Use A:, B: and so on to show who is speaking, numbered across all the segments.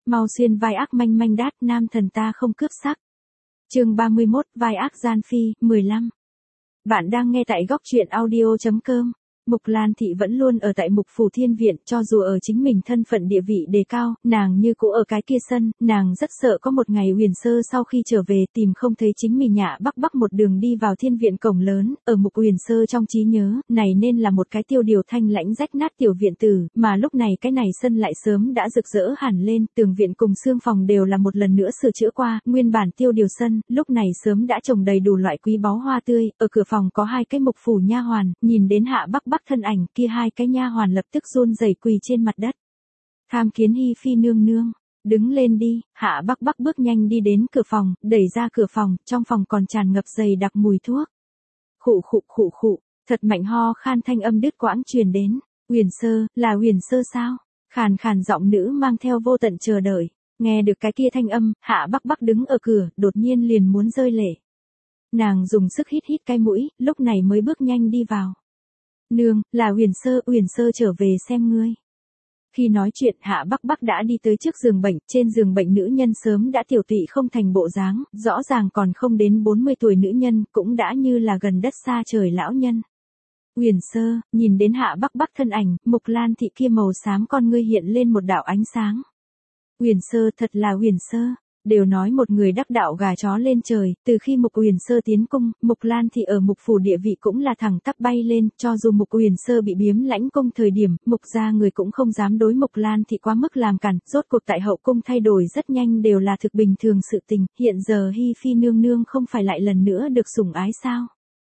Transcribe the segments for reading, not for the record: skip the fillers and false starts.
A: Mau xuyên vai ác manh manh đát, nam thần ta không cướp sắc. Chương 31, vai ác gian phi, 15. Bạn đang nghe tại góc truyện audio.com. Mục Lan Thị vẫn luôn ở tại Mục Phủ Thiên Viện, cho dù ở chính mình thân phận địa vị đề cao, nàng như cũ ở cái kia sân, nàng rất sợ có một ngày Huyền Sơ sau khi trở về tìm không thấy chính mình nhạ bắc một đường đi vào Thiên Viện cổng lớn, ở Mục Huyền Sơ trong trí nhớ, này nên là một cái tiêu điều thanh lãnh rách nát tiểu viện tử, mà lúc này cái này sân lại sớm đã rực rỡ hẳn lên, tường viện cùng xương phòng đều là một lần nữa sửa chữa qua, nguyên bản tiêu điều sân, lúc này sớm đã trồng đầy đủ loại quý báu hoa tươi, ở cửa phòng có hai cái Mục Phủ nha hoàn, nhìn đến Hạ Bắc thân ảnh kia hai cái nha hoàn lập tức run rẩy quỳ trên mặt đất. Tham kiến Hi Phi nương nương, đứng lên đi. Hạ Bắc bước nhanh đi đến cửa phòng, đẩy ra cửa phòng, trong phòng còn tràn ngập dày đặc mùi thuốc. Khụ, thật mạnh ho khan thanh âm đứt quãng truyền đến. Huyền Sơ, là Huyền Sơ sao? Khàn khàn giọng nữ mang theo vô tận chờ đợi. Nghe được cái kia thanh âm, Hạ Bắc đứng ở cửa, đột nhiên liền muốn rơi lệ. Nàng dùng sức hít cái mũi, lúc này mới bước nhanh đi vào. Nương, là Huyền Sơ trở về xem ngươi. Khi nói chuyện Hạ Bắc đã đi tới trước giường bệnh, trên giường bệnh nữ nhân sớm đã tiểu tụy không thành bộ dáng, rõ ràng còn không đến 40 tuổi nữ nhân, cũng đã như là gần đất xa trời lão nhân. Huyền Sơ, nhìn đến Hạ Bắc thân ảnh, Mục Lan Thị kia màu xám con ngươi hiện lên một đạo ánh sáng. Huyền Sơ, thật là Huyền Sơ. Đều nói một người đắc đạo gà chó lên trời, từ khi Mục Huyền Sơ tiến cung, Mục Lan Thị ở Mục Phủ địa vị cũng là thẳng tắp bay lên, cho dù Mục Huyền Sơ bị biếm lãnh cung thời điểm, Mục gia người cũng không dám đối Mục Lan Thị quá mức làm cản, rốt cuộc tại hậu cung thay đổi rất nhanh đều là thực bình thường sự tình, hiện giờ Hi Phi nương nương không phải lại lần nữa được sủng ái sao?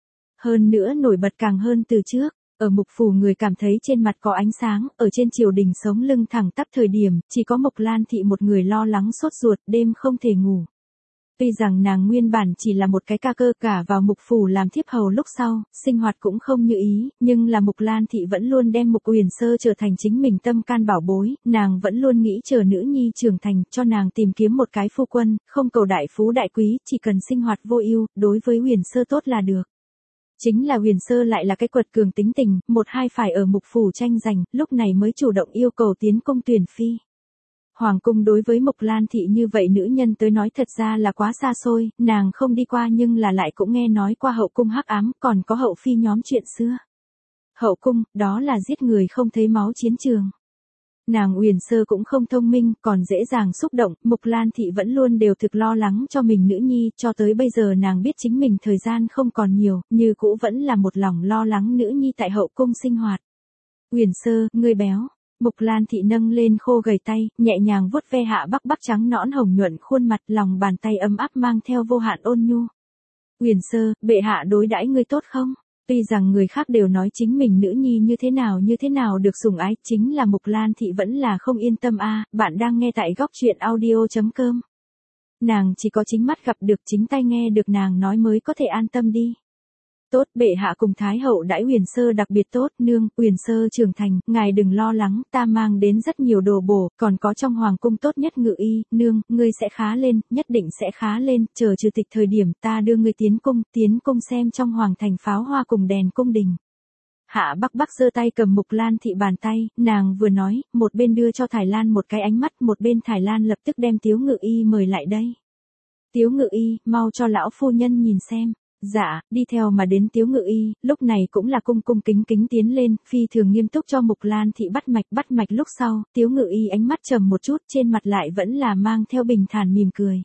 A: Hơn nữa nổi bật càng hơn từ trước. Ở Mục Phủ người cảm thấy trên mặt có ánh sáng, ở trên triều đình sống lưng thẳng tắp thời điểm, chỉ có Mục Lan Thị một người lo lắng sốt ruột, đêm không thể ngủ. Tuy rằng nàng nguyên bản chỉ là một cái ca cơ cả vào Mục Phủ làm thiếp hầu lúc sau, sinh hoạt cũng không như ý, nhưng là Mục Lan Thị vẫn luôn đem Mục Huyền Sơ trở thành chính mình tâm can bảo bối, nàng vẫn luôn nghĩ chờ nữ nhi trưởng thành, cho nàng tìm kiếm một cái phu quân, không cầu đại phú đại quý, chỉ cần sinh hoạt vô ưu, đối với Huyền Sơ tốt là được. Chính là Huyền Sơ lại là cái quật cường tính tình, một hai phải ở Mục Phủ tranh giành, lúc này mới chủ động yêu cầu tiến cung tuyển phi. Hoàng cung đối với Mục Lan Thị như vậy nữ nhân tới nói thật ra là quá xa xôi, nàng không đi qua nhưng là lại cũng nghe nói qua hậu cung hắc ám, còn có hậu phi nhóm chuyện xưa. Hậu cung, đó là giết người không thấy máu chiến trường. Nàng Huyền Sơ cũng không thông minh, còn dễ dàng xúc động, Mục Lan Thị vẫn luôn đều thực lo lắng cho mình nữ nhi, cho tới bây giờ nàng biết chính mình thời gian không còn nhiều, như cũ vẫn là một lòng lo lắng nữ nhi tại hậu cung sinh hoạt. Huyền Sơ, ngươi béo. Mục Lan Thị nâng lên khô gầy tay, nhẹ nhàng vuốt ve Hạ Bắc trắng nõn hồng nhuận khuôn mặt, lòng bàn tay ấm áp mang theo vô hạn ôn nhu. Huyền Sơ, bệ hạ đối đãi ngươi tốt không? Tuy rằng người khác đều nói chính mình nữ nhi như thế nào được sủng ái, chính là Mục Lan Thị vẫn là không yên tâm a. Bạn đang nghe tại góc truyện audio.com. Nàng chỉ có chính mắt gặp được, chính tai nghe được nàng nói mới có thể an tâm đi. Tốt, bệ hạ cùng Thái hậu đãi Huyền Sơ đặc biệt tốt, nương, Huyền Sơ trưởng thành, ngài đừng lo lắng, ta mang đến rất nhiều đồ bổ, còn có trong hoàng cung tốt nhất ngự y, nương, ngươi sẽ khá lên, nhất định sẽ khá lên, chờ trừ tịch thời điểm ta đưa ngươi tiến cung xem trong hoàng thành pháo hoa cùng đèn cung đình. Hạ Bắc giơ tay cầm Mục Lan Thị bàn tay, nàng vừa nói, một bên đưa cho Thải Lan một cái ánh mắt, một bên Thải Lan lập tức đem Tiếu Ngự Y mời lại đây. Tiếu Ngự Y, mau cho lão phu nhân nhìn xem. Dạ, đi theo mà đến Tiếu Ngự Y, lúc này cũng là cung kính tiến lên, phi thường nghiêm túc cho Mục Lan Thị bắt mạch lúc sau, Tiếu Ngự Y ánh mắt trầm một chút, trên mặt lại vẫn là mang theo bình thản mỉm cười.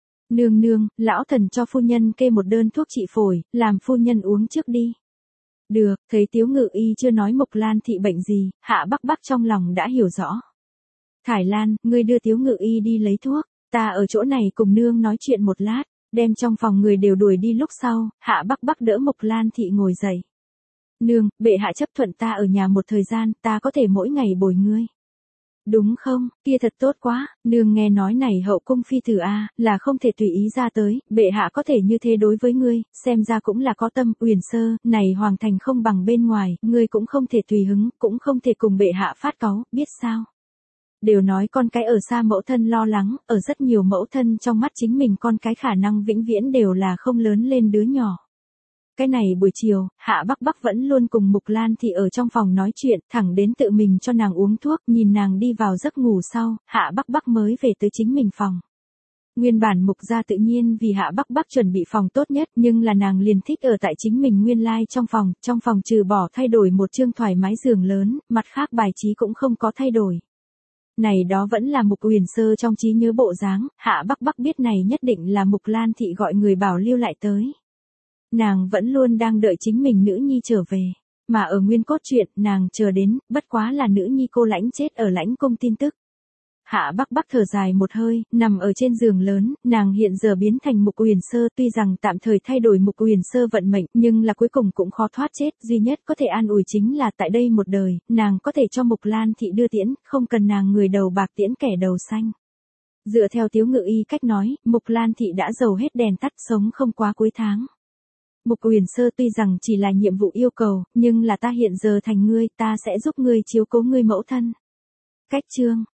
A: Nương, lão thần cho phu nhân kê một đơn thuốc trị phổi, làm phu nhân uống trước đi. Được, thấy Tiếu Ngự Y chưa nói Mục Lan Thị bệnh gì, Hạ Bắc trong lòng đã hiểu rõ. Thải Lan, ngươi đưa Tiếu Ngự Y đi lấy thuốc, ta ở chỗ này cùng nương nói chuyện một lát. Đem trong phòng người đều đuổi đi lúc sau, Hạ Bắc đỡ Mục Lan Thị ngồi dậy. Nương, bệ hạ chấp thuận ta ở nhà một thời gian, ta có thể mỗi ngày bồi ngươi. Đúng không, kia thật tốt quá, nương nghe nói này hậu cung phi tử a, là không thể tùy ý ra tới, bệ hạ có thể như thế đối với ngươi, xem ra cũng là có tâm. Huyền Sơ, này hoàng thành không bằng bên ngoài, ngươi cũng không thể tùy hứng, cũng không thể cùng bệ hạ phát cáu, biết sao? Đều nói con cái ở xa mẫu thân lo lắng, ở rất nhiều mẫu thân trong mắt chính mình con cái khả năng vĩnh viễn đều là không lớn lên đứa nhỏ. Cái này buổi chiều, Hạ Bắc Bắc vẫn luôn cùng Mục Lan Thị ở trong phòng nói chuyện, thẳng đến tự mình cho nàng uống thuốc, nhìn nàng đi vào giấc ngủ sau, Hạ Bắc Bắc mới về tới chính mình phòng. Nguyên bản Mục gia tự nhiên vì Hạ Bắc Bắc chuẩn bị phòng tốt nhất, nhưng là nàng liền thích ở tại chính mình nguyên lai trong phòng trừ bỏ thay đổi một chương thoải mái giường lớn, mặt khác bài trí cũng không có thay đổi. Này đó vẫn là Mục Uyển Sơ trong trí nhớ bộ dáng, Hạ Bắc Bắc biết này nhất định là Mục Lan Thị gọi người bảo lưu lại tới. Nàng vẫn luôn đang đợi chính mình nữ nhi trở về, mà ở nguyên cốt truyện nàng chờ đến, bất quá là nữ nhi cô Lãnh chết ở Lãnh Cung tin tức. Hạ Bắc Bắc thở dài một hơi, nằm ở trên giường lớn, nàng hiện giờ biến thành Mục Uyển Sơ, tuy rằng tạm thời thay đổi Mục Uyển Sơ vận mệnh, nhưng là cuối cùng cũng khó thoát chết, duy nhất có thể an ủi chính là tại đây một đời, nàng có thể cho Mục Lan Thị đưa tiễn, không cần nàng người đầu bạc tiễn kẻ đầu xanh. Dựa theo Tiếu Ngự Y cách nói, Mục Lan Thị đã dầu hết đèn tắt, sống không quá cuối tháng. Mục Uyển Sơ tuy rằng chỉ là nhiệm vụ yêu cầu, nhưng là ta hiện giờ thành ngươi, ta sẽ giúp ngươi chiếu cố ngươi mẫu thân. Cách chương